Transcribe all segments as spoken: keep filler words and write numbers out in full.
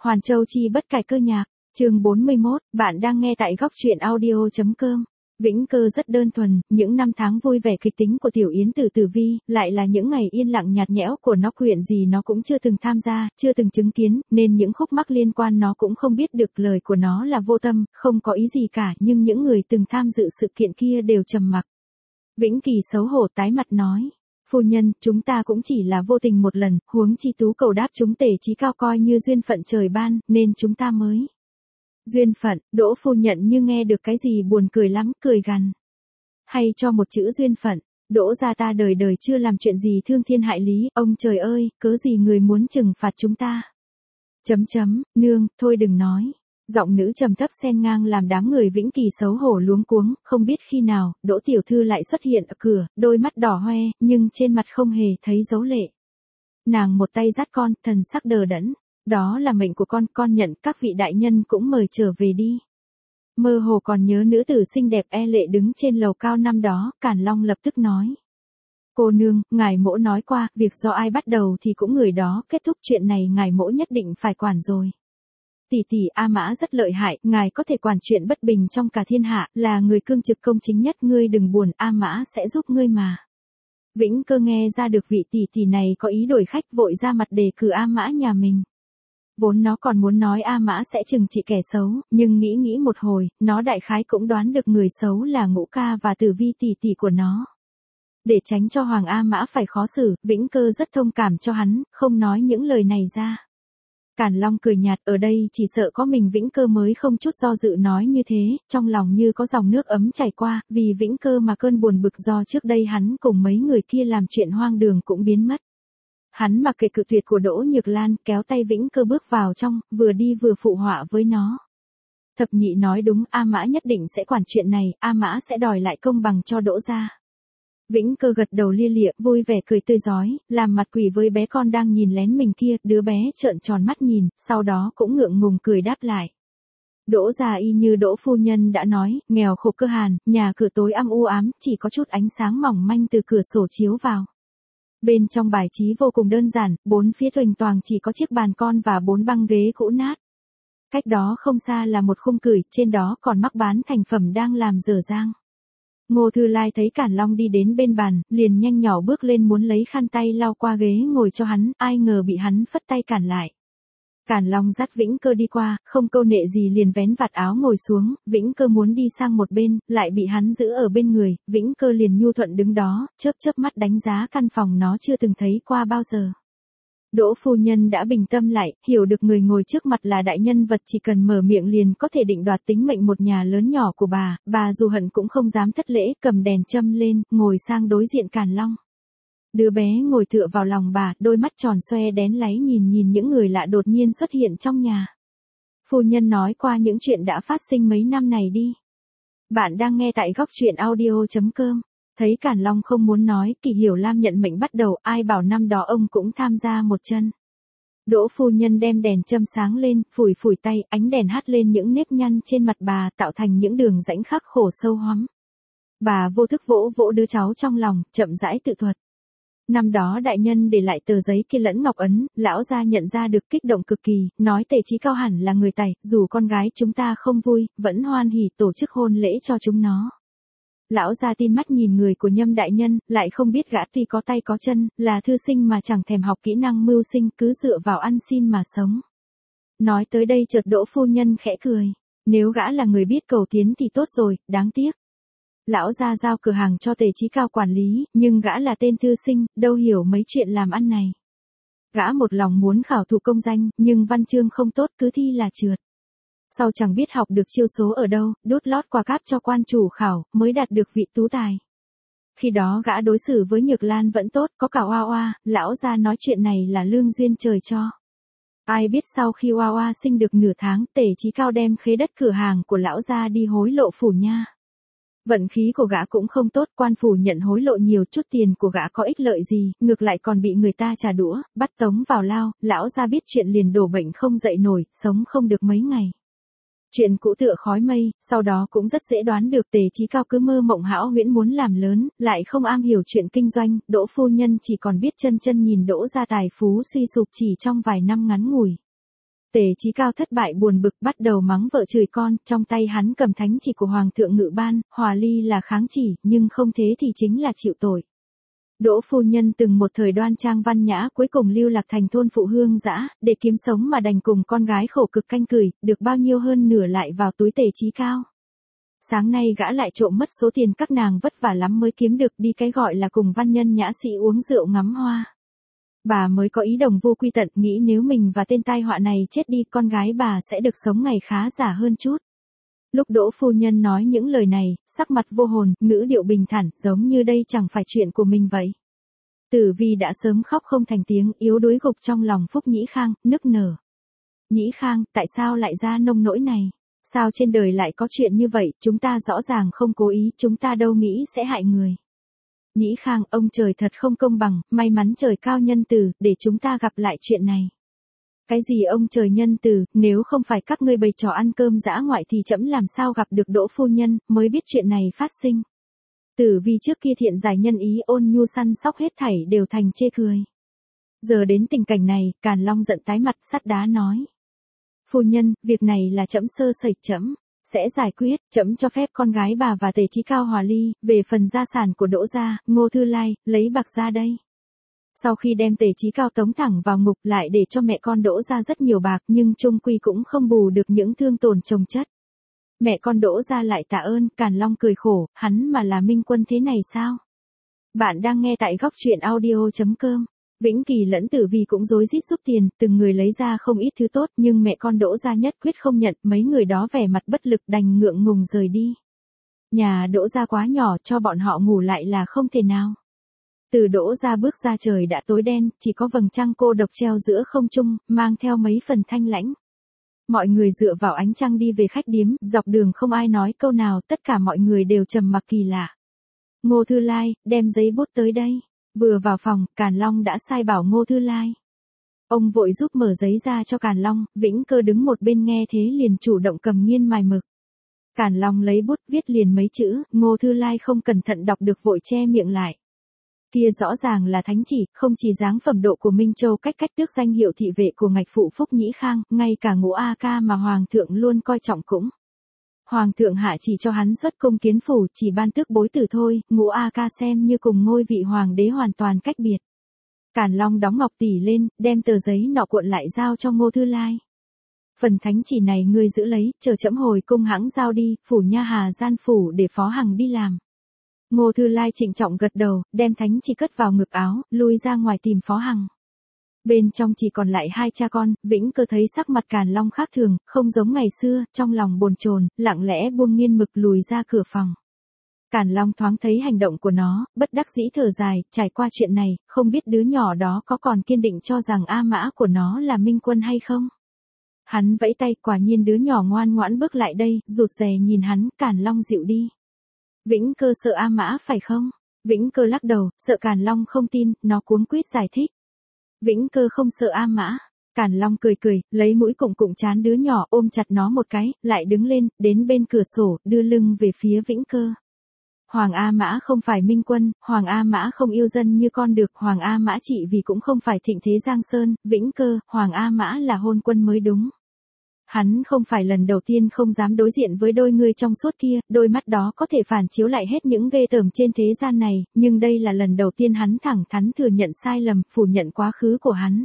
Hoàn Châu chi bất cải cơ nhạc, chương bốn mươi mốt, bạn đang nghe tại góc truyện audio.com. Vĩnh Cơ rất đơn thuần, những năm tháng vui vẻ kịch tính của Tiểu Yến Tử Tử Vi, lại là những ngày yên lặng nhạt nhẽo của nó, chuyện gì nó cũng chưa từng tham gia, chưa từng chứng kiến, nên những khúc mắc liên quan nó cũng không biết được. Lời của nó là vô tâm, không có ý gì cả, nhưng những người từng tham dự sự kiện kia đều trầm mặc. Vĩnh Kỳ xấu hổ tái mặt nói: Phu nhân, chúng ta cũng chỉ là vô tình một lần, huống chi Tú Cầu đáp chúng Tề Chí Cao coi như duyên phận trời ban, nên chúng ta mới. Duyên phận, Đỗ phu nhận như nghe được cái gì buồn cười lắm, cười gằn. Hay cho một chữ duyên phận, Đỗ gia ta đời đời chưa làm chuyện gì thương thiên hại lý, ông trời ơi, cớ gì người muốn trừng phạt chúng ta. Chấm chấm, nương, thôi đừng nói. Giọng nữ trầm thấp xen ngang làm đám người Vĩnh Kỳ xấu hổ luống cuống, không biết khi nào, Đỗ tiểu thư lại xuất hiện ở cửa, đôi mắt đỏ hoe, nhưng trên mặt không hề thấy dấu lệ. Nàng một tay dắt con, thần sắc đờ đẫn. Đó là mệnh của con, con nhận, các vị đại nhân cũng mời trở về đi. Mơ hồ còn nhớ nữ tử xinh đẹp e lệ đứng trên lầu cao năm đó, Càn Long lập tức nói. Cô nương, ngài mỗ nói qua, việc do ai bắt đầu thì cũng người đó kết thúc, chuyện này ngài mỗ nhất định phải quản rồi. Tỷ tỷ A Mã rất lợi hại, ngài có thể quản chuyện bất bình trong cả thiên hạ, là người cương trực công chính nhất, ngươi đừng buồn, A Mã sẽ giúp ngươi mà. Vĩnh Cơ nghe ra được vị tỷ tỷ này có ý đổi khách, vội ra mặt đề cử A Mã nhà mình. Vốn nó còn muốn nói A Mã sẽ trừng trị kẻ xấu, nhưng nghĩ nghĩ một hồi, nó đại khái cũng đoán được người xấu là Ngũ ca và Tử Vi tỷ tỷ của nó. Để tránh cho Hoàng A Mã phải khó xử, Vĩnh Cơ rất thông cảm cho hắn, không nói những lời này ra. Càn Long cười nhạt, ở đây chỉ sợ có mình Vĩnh Cơ mới không chút do dự nói như thế, trong lòng như có dòng nước ấm chảy qua, vì Vĩnh Cơ mà cơn buồn bực do trước đây hắn cùng mấy người kia làm chuyện hoang đường cũng biến mất. Hắn mặc kệ cự tuyệt của Đỗ Nhược Lan, kéo tay Vĩnh Cơ bước vào trong, vừa đi vừa phụ họa với nó. Thập nhị nói đúng, A Mã nhất định sẽ quản chuyện này, A Mã sẽ đòi lại công bằng cho Đỗ gia. Vĩnh Cơ gật đầu lia lịa, vui vẻ cười tươi rói, làm mặt quỷ với bé con đang nhìn lén mình kia, đứa bé trợn tròn mắt nhìn, sau đó cũng ngượng ngùng cười đáp lại. Đỗ gia y như Đỗ phu nhân đã nói, nghèo khổ cơ hàn, nhà cửa tối âm u ám, chỉ có chút ánh sáng mỏng manh từ cửa sổ chiếu vào. Bên trong bài trí vô cùng đơn giản, bốn phía thoành toàng chỉ có chiếc bàn con và bốn băng ghế cũ nát. Cách đó không xa là một khung cửi, trên đó còn mắc bán thành phẩm đang làm dở dang. Ngô Thư Lai thấy Càn Long đi đến bên bàn, liền nhanh nhỏ bước lên muốn lấy khăn tay lau qua ghế ngồi cho hắn, ai ngờ bị hắn phất tay cản lại. Càn Long dắt Vĩnh Cơ đi qua, không câu nệ gì liền vén vạt áo ngồi xuống, Vĩnh Cơ muốn đi sang một bên, lại bị hắn giữ ở bên người, Vĩnh Cơ liền nhu thuận đứng đó, chớp chớp mắt đánh giá căn phòng nó chưa từng thấy qua bao giờ. Đỗ phu nhân đã bình tâm lại, hiểu được người ngồi trước mặt là đại nhân vật, chỉ cần mở miệng liền có thể định đoạt tính mệnh một nhà lớn nhỏ của bà, bà dù hận cũng không dám thất lễ, cầm đèn châm lên, ngồi sang đối diện Càn Long. Đứa bé ngồi tựa vào lòng bà, đôi mắt tròn xoe đén láy nhìn nhìn những người lạ đột nhiên xuất hiện trong nhà. Phu nhân nói qua những chuyện đã phát sinh mấy năm này đi. Bạn đang nghe tại góc truyện audio.com. Thấy Càn Long không muốn nói, Kỳ Hiểu Lam nhận mệnh bắt đầu, ai bảo năm đó ông cũng tham gia một chân. Đỗ phu nhân đem đèn châm sáng lên, phủi phủi tay, ánh đèn hắt lên những nếp nhăn trên mặt bà, tạo thành những đường rãnh khắc khổ sâu hoắm. Bà vô thức vỗ vỗ đứa cháu trong lòng, chậm rãi tự thuật. Năm đó đại nhân để lại tờ giấy kia lẫn ngọc ấn, lão gia nhận ra được, kích động cực kỳ, nói Tề Chí Cao hẳn là người tài, dù con gái chúng ta không vui, vẫn hoan hỉ tổ chức hôn lễ cho chúng nó. Lão gia tin mắt nhìn người của Nhâm đại nhân, lại không biết gã tuy có tay có chân, là thư sinh mà chẳng thèm học kỹ năng mưu sinh, cứ dựa vào ăn xin mà sống. Nói tới đây chợt Đỗ phu nhân khẽ cười, nếu gã là người biết cầu tiến thì tốt rồi, đáng tiếc. Lão gia giao cửa hàng cho Tề Chí Cao quản lý, nhưng gã là tên thư sinh, đâu hiểu mấy chuyện làm ăn này. Gã một lòng muốn khảo thủ công danh, nhưng văn chương không tốt, cứ thi là trượt. Sau chẳng biết học được chiêu số ở đâu, đút lót quà cáp cho quan chủ khảo, mới đạt được vị tú tài. Khi đó gã đối xử với Nhược Lan vẫn tốt, có cả Oa Oa, lão gia nói chuyện này là lương duyên trời cho. Ai biết sau khi Oa Oa sinh được nửa tháng, Tề Chí Cao đem khế đất cửa hàng của lão gia đi hối lộ phủ nha. Vận khí của gã cũng không tốt, quan phủ nhận hối lộ nhiều, chút tiền của gã có ích lợi gì, ngược lại còn bị người ta trả đũa, bắt tống vào lao, lão gia biết chuyện liền đổ bệnh không dậy nổi, sống không được mấy ngày. Chuyện cũ tựa khói mây, sau đó cũng rất dễ đoán được Tề Chí Cao cứ mơ mộng hão huyễn muốn làm lớn, lại không am hiểu chuyện kinh doanh, Đỗ phu nhân chỉ còn biết chân chân nhìn Đỗ gia tài phú suy sụp chỉ trong vài năm ngắn ngủi. Tề Chí Cao thất bại buồn bực bắt đầu mắng vợ chửi con, trong tay hắn cầm thánh chỉ của Hoàng thượng Ngự Ban, Hòa Ly là kháng chỉ, nhưng không thế thì chính là chịu tội. Đỗ phu nhân từng một thời đoan trang văn nhã cuối cùng lưu lạc thành thôn phụ hương dã, để kiếm sống mà đành cùng con gái khổ cực canh cửi, được bao nhiêu hơn nửa lại vào túi Tề Chí Cao. Sáng nay gã lại trộm mất số tiền các nàng vất vả lắm mới kiếm được đi cái gọi là cùng văn nhân nhã sĩ uống rượu ngắm hoa. Bà mới có ý đồng vô quy tận, nghĩ nếu mình và tên tai họa này chết đi con gái bà sẽ được sống ngày khá giả hơn chút. Lúc Đỗ phu nhân nói những lời này, sắc mặt vô hồn, ngữ điệu bình thản, giống như đây chẳng phải chuyện của mình vậy. Tử Vi đã sớm khóc không thành tiếng, yếu đuối gục trong lòng Phúc Nhĩ Khang, nức nở. Nhĩ Khang, tại sao lại ra nông nỗi này? Sao trên đời lại có chuyện như vậy, chúng ta rõ ràng không cố ý, chúng ta đâu nghĩ sẽ hại người. Nhĩ Khang, ông trời thật không công bằng, may mắn trời cao nhân từ, để chúng ta gặp lại chuyện này. Cái gì ông trời nhân từ, nếu không phải các ngươi bày trò ăn cơm dã ngoại thì trẫm làm sao gặp được Đỗ phu nhân, mới biết chuyện này phát sinh. Tử Vi trước kia thiện giải nhân ý ôn nhu săn sóc hết thảy đều thành chê cười. Giờ đến tình cảnh này, Càn Long giận tái mặt sắt đá nói. Phu nhân, việc này là trẫm sơ sẩy, trẫm sẽ giải quyết, trẫm cho phép con gái bà và Tề Chí Cao hòa ly, về phần gia sản của Đỗ gia, Ngô Thư Lai, lấy bạc ra đây. Sau khi đem Tề Chí Cao tống thẳng vào ngục lại để cho mẹ con Đỗ gia rất nhiều bạc nhưng chung quy cũng không bù được những thương tổn chồng chất. Mẹ con Đỗ gia lại tạ ơn, Càn Long cười khổ, hắn mà là minh quân thế này sao? Bạn đang nghe tại góc truyện audio chấm com. Vĩnh Kỳ lẫn Tử Vi cũng rối rít giúp tiền, từng người lấy ra không ít thứ tốt nhưng mẹ con Đỗ gia nhất quyết không nhận, mấy người đó vẻ mặt bất lực đành ngượng ngùng rời đi. Nhà Đỗ gia quá nhỏ cho bọn họ ngủ lại là không thể nào. Từ Đỗ gia bước ra trời đã tối đen, chỉ có vầng trăng cô độc treo giữa không trung, mang theo mấy phần thanh lãnh. Mọi người dựa vào ánh trăng đi về khách điếm, dọc đường không ai nói câu nào, tất cả mọi người đều trầm mặc kỳ lạ. Ngô Thư Lai, đem giấy bút tới đây. Vừa vào phòng, Càn Long đã sai bảo Ngô Thư Lai. Ông vội giúp mở giấy ra cho Càn Long, Vĩnh Cơ đứng một bên nghe thế liền chủ động cầm nghiên mài mực. Càn Long lấy bút viết liền mấy chữ, Ngô Thư Lai không cẩn thận đọc được vội che miệng lại. Kia rõ ràng là thánh chỉ, không chỉ dáng phẩm độ của Minh Châu cách cách tước danh hiệu thị vệ của ngạch phụ Phúc Nhĩ Khang, ngay cả Ngũ A Ca mà Hoàng thượng luôn coi trọng cũng. Hoàng thượng hạ chỉ cho hắn xuất cung kiến phủ, chỉ ban tước bối tử thôi, Ngũ A Ca xem như cùng ngôi vị hoàng đế hoàn toàn cách biệt. Càn Long đóng ngọc tỷ lên, đem tờ giấy nọ cuộn lại giao cho Ngô Thư Lai. Phần thánh chỉ này ngươi giữ lấy, chờ trẫm hồi cung hãng giao đi, phủ Nha Hà gian phủ để Phó Hằng đi làm. Ngô Thư Lai trịnh trọng gật đầu, đem thánh chỉ cất vào ngực áo, lui ra ngoài tìm Phó Hằng. Bên trong chỉ còn lại hai cha con, Vĩnh Cơ thấy sắc mặt Càn Long khác thường, không giống ngày xưa, trong lòng bồn chồn, lặng lẽ buông nghiên mực lùi ra cửa phòng. Càn Long thoáng thấy hành động của nó, bất đắc dĩ thở dài, trải qua chuyện này, không biết đứa nhỏ đó có còn kiên định cho rằng A Mã của nó là minh quân hay không. Hắn vẫy tay, quả nhiên đứa nhỏ ngoan ngoãn bước lại đây, rụt rè nhìn hắn, Càn Long dịu đi. Vĩnh Cơ sợ A Mã phải không? Vĩnh Cơ lắc đầu, sợ Càn Long không tin, nó cuống quýt giải thích. Vĩnh Cơ không sợ A Mã. Càn Long cười cười, lấy mũi cụng cụng trán đứa nhỏ ôm chặt nó một cái, lại đứng lên, đến bên cửa sổ, đưa lưng về phía Vĩnh Cơ. Hoàng A Mã không phải minh quân, Hoàng A Mã không yêu dân như con được, Hoàng A Mã trị vì cũng không phải thịnh thế Giang Sơn, Vĩnh Cơ, Hoàng A Mã là hôn quân mới đúng. Hắn không phải lần đầu tiên không dám đối diện với đôi người trong suốt kia, đôi mắt đó có thể phản chiếu lại hết những ghê tởm trên thế gian này, nhưng đây là lần đầu tiên hắn thẳng thắn thừa nhận sai lầm, phủ nhận quá khứ của hắn.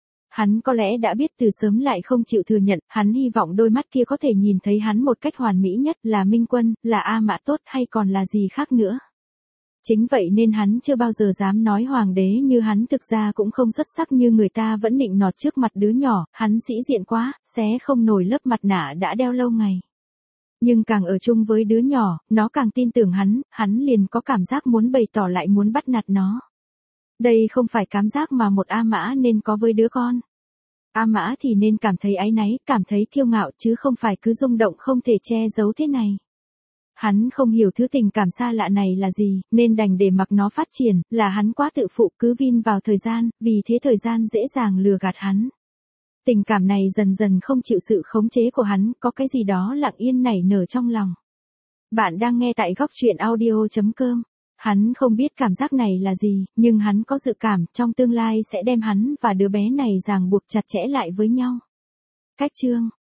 Hắn có lẽ đã biết từ sớm lại không chịu thừa nhận, hắn hy vọng đôi mắt kia có thể nhìn thấy hắn một cách hoàn mỹ nhất, là minh quân, là A Mã tốt hay còn là gì khác nữa. Chính vậy nên hắn chưa bao giờ dám nói hoàng đế như hắn thực ra cũng không xuất sắc như người ta vẫn định nọt trước mặt đứa nhỏ, hắn sĩ diện quá, xé không nổi lớp mặt nạ đã đeo lâu ngày. Nhưng càng ở chung với đứa nhỏ, nó càng tin tưởng hắn, hắn liền có cảm giác muốn bày tỏ lại muốn bắt nạt nó. Đây không phải cảm giác mà một A Mã nên có với đứa con. A Mã thì nên cảm thấy áy náy, cảm thấy kiêu ngạo chứ không phải cứ rung động không thể che giấu thế này. Hắn không hiểu thứ tình cảm xa lạ này là gì, nên đành để mặc nó phát triển, là hắn quá tự phụ cứ vin vào thời gian, vì thế thời gian dễ dàng lừa gạt hắn. Tình cảm này dần dần không chịu sự khống chế của hắn, có cái gì đó lặng yên nảy nở trong lòng. Bạn đang nghe tại góc truyện audio chấm com. Hắn không biết cảm giác này là gì, nhưng hắn có dự cảm trong tương lai sẽ đem hắn và đứa bé này ràng buộc chặt chẽ lại với nhau. Cách chương